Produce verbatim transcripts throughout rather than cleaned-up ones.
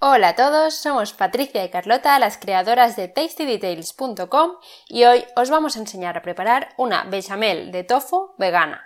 Hola a todos, somos Patricia y Carlota, las creadoras de tasty details punto com, y hoy os vamos a enseñar a preparar una bechamel de tofu vegana.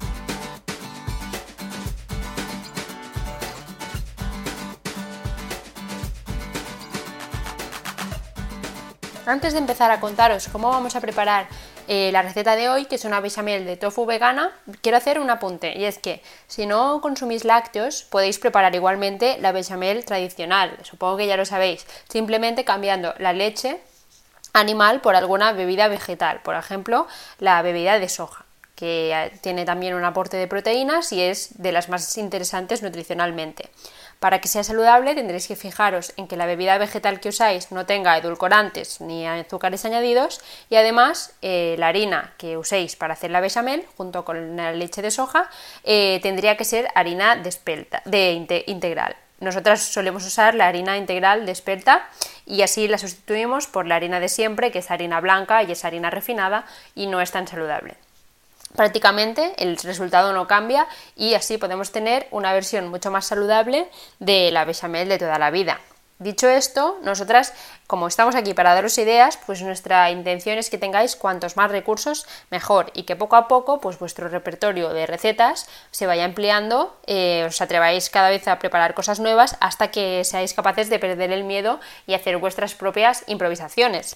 Antes de empezar a contaros cómo vamos a preparar eh, la receta de hoy, que es una bechamel de tofu vegana, quiero hacer un apunte, y es que si no consumís lácteos podéis preparar igualmente la bechamel tradicional, supongo que ya lo sabéis, simplemente cambiando la leche animal por alguna bebida vegetal, por ejemplo la bebida de soja, que tiene también un aporte de proteínas y es de las más interesantes nutricionalmente. Para que sea saludable tendréis que fijaros en que la bebida vegetal que usáis no tenga edulcorantes ni azúcares añadidos, y además eh, la harina que uséis para hacer la bechamel junto con la leche de soja eh, tendría que ser harina de espelta, de inte, integral. Nosotras solemos usar la harina integral de espelta y así la sustituimos por la harina de siempre, que es harina blanca y es harina refinada y no es tan saludable. Prácticamente el resultado no cambia y así podemos tener una versión mucho más saludable de la bechamel de toda la vida. Dicho esto, nosotras, como estamos aquí para daros ideas, pues nuestra intención es que tengáis cuantos más recursos mejor y que poco a poco pues vuestro repertorio de recetas se vaya ampliando, eh, os atreváis cada vez a preparar cosas nuevas hasta que seáis capaces de perder el miedo y hacer vuestras propias improvisaciones.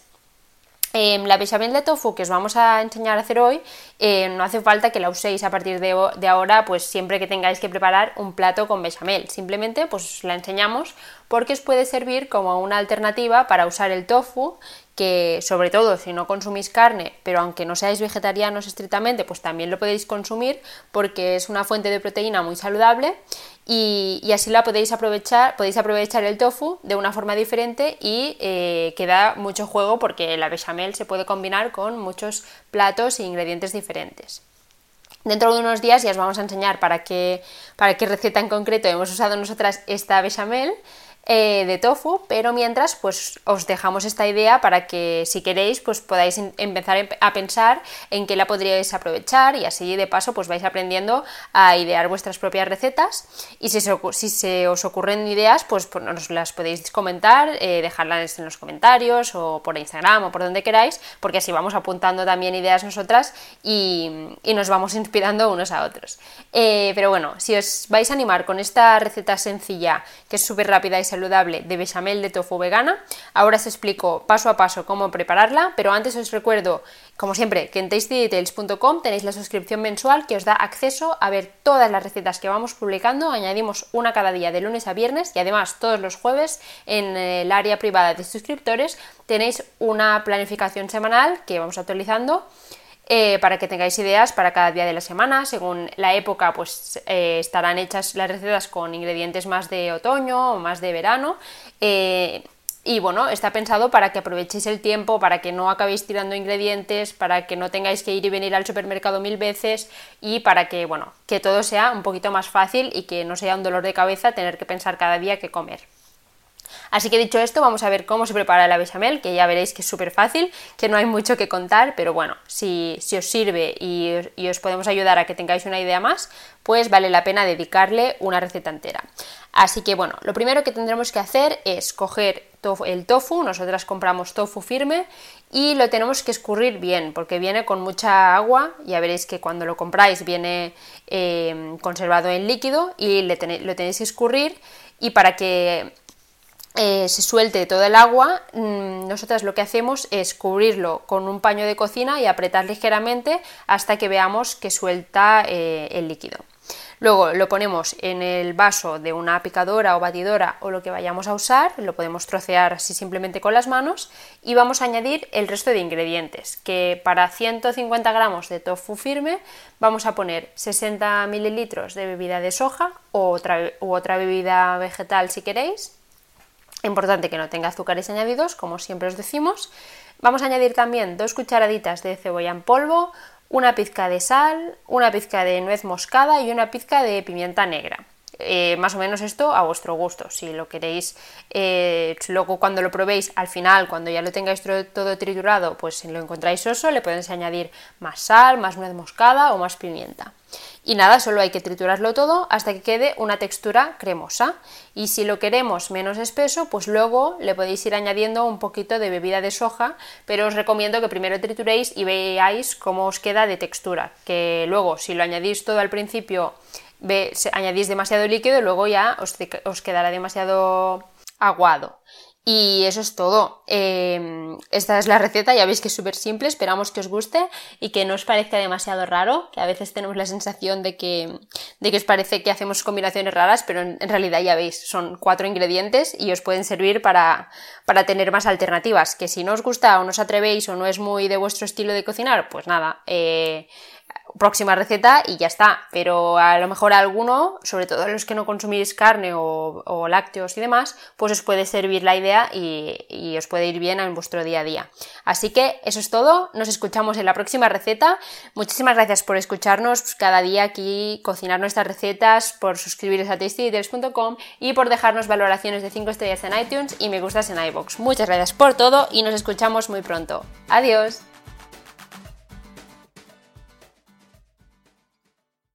Eh, la bechamel de tofu que os vamos a enseñar a hacer hoy, eh, no hace falta que la uséis a partir de, de ahora, pues siempre que tengáis que preparar un plato con bechamel, simplemente pues la enseñamos porque os puede servir como una alternativa para usar el tofu, que sobre todo si no consumís carne, pero aunque no seáis vegetarianos estrictamente, pues también lo podéis consumir porque es una fuente de proteína muy saludable y, y así la podéis aprovechar, podéis aprovechar el tofu de una forma diferente y eh, que da mucho juego porque la bechamel se puede combinar con muchos platos e ingredientes diferentes. Dentro de unos días ya os vamos a enseñar para qué, para qué receta en concreto hemos usado nosotras esta bechamel Eh, de tofu, pero mientras pues os dejamos esta idea para que si queréis pues podáis empezar a pensar en qué la podríais aprovechar y así de paso pues vais aprendiendo a idear vuestras propias recetas y si se, si se os ocurren ideas pues, pues nos las podéis comentar, eh, dejarlas en los comentarios o por Instagram o por donde queráis, porque así vamos apuntando también ideas nosotras y, y nos vamos inspirando unos a otros. Eh, pero bueno, si os vais a animar con esta receta sencilla que es súper rápida y saludable de bechamel de tofu vegana, ahora os explico paso a paso cómo prepararla, pero antes os recuerdo, como siempre, que en tasty details punto com tenéis la suscripción mensual que os da acceso a ver todas las recetas que vamos publicando, añadimos una cada día de lunes a viernes y además todos los jueves en el área privada de suscriptores tenéis una planificación semanal que vamos actualizando Eh, para que tengáis ideas para cada día de la semana. Según la época pues eh, estarán hechas las recetas con ingredientes más de otoño o más de verano, eh, y bueno, está pensado para que aprovechéis el tiempo, para que no acabéis tirando ingredientes, para que no tengáis que ir y venir al supermercado mil veces y para que, bueno, que todo sea un poquito más fácil y que no sea un dolor de cabeza tener que pensar cada día qué comer. Así que dicho esto, vamos a ver cómo se prepara la bechamel, que ya veréis que es súper fácil, que no hay mucho que contar, pero bueno, si, si os sirve y, y os podemos ayudar a que tengáis una idea más, pues vale la pena dedicarle una receta entera. Así que bueno, lo primero que tendremos que hacer es coger tofu, el tofu, nosotras compramos tofu firme y lo tenemos que escurrir bien, porque viene con mucha agua, ya veréis que cuando lo compráis viene eh, conservado en líquido y le tenéis, lo tenéis que escurrir, y para que Eh, se suelte todo el agua, mmm, nosotras lo que hacemos es cubrirlo con un paño de cocina y apretar ligeramente hasta que veamos que suelta eh, el líquido. Luego lo ponemos en el vaso de una picadora o batidora o lo que vayamos a usar, lo podemos trocear así simplemente con las manos y vamos a añadir el resto de ingredientes, que para ciento cincuenta gramos de tofu firme vamos a poner sesenta mililitros de bebida de soja o otra, u otra bebida vegetal si queréis. Importante que no tenga azúcares añadidos, como siempre os decimos. Vamos a añadir también dos cucharaditas de cebolla en polvo, una pizca de sal, una pizca de nuez moscada y una pizca de pimienta negra. eh, más o menos esto a vuestro gusto. Si lo queréis, eh, luego cuando lo probéis, al final, cuando ya lo tengáis todo triturado, pues si lo encontráis soso, le podéis añadir más sal, más nuez moscada o más pimienta. Y nada, solo hay que triturarlo todo hasta que quede una textura cremosa. Y si lo queremos menos espeso, pues luego le podéis ir añadiendo un poquito de bebida de soja, pero os recomiendo que primero trituréis y veáis cómo os queda de textura, que luego si lo añadís todo al principio, ve, añadís demasiado líquido y luego ya os, os quedará demasiado aguado. Y eso es todo. Eh, esta es la receta, ya veis que es súper simple, esperamos que os guste y que no os parezca demasiado raro, que a veces tenemos la sensación de que, de que os parece que hacemos combinaciones raras, pero en, en realidad ya veis, son cuatro ingredientes y os pueden servir para, para tener más alternativas. Que si no os gusta o no os atrevéis o no es muy de vuestro estilo de cocinar, pues nada, eh, próxima receta y ya está, pero a lo mejor a alguno, sobre todo a los que no consumís carne o, o lácteos y demás, pues os puede servir la idea y, y os puede ir bien en vuestro día a día. Así que eso es todo, nos escuchamos en la próxima receta. Muchísimas gracias por escucharnos cada día aquí, cocinar nuestras recetas, por suscribiros a tasty eaters punto com y por dejarnos valoraciones de cinco estrellas en iTunes y me gustas en iVoox. Muchas gracias por todo y nos escuchamos muy pronto. Adiós.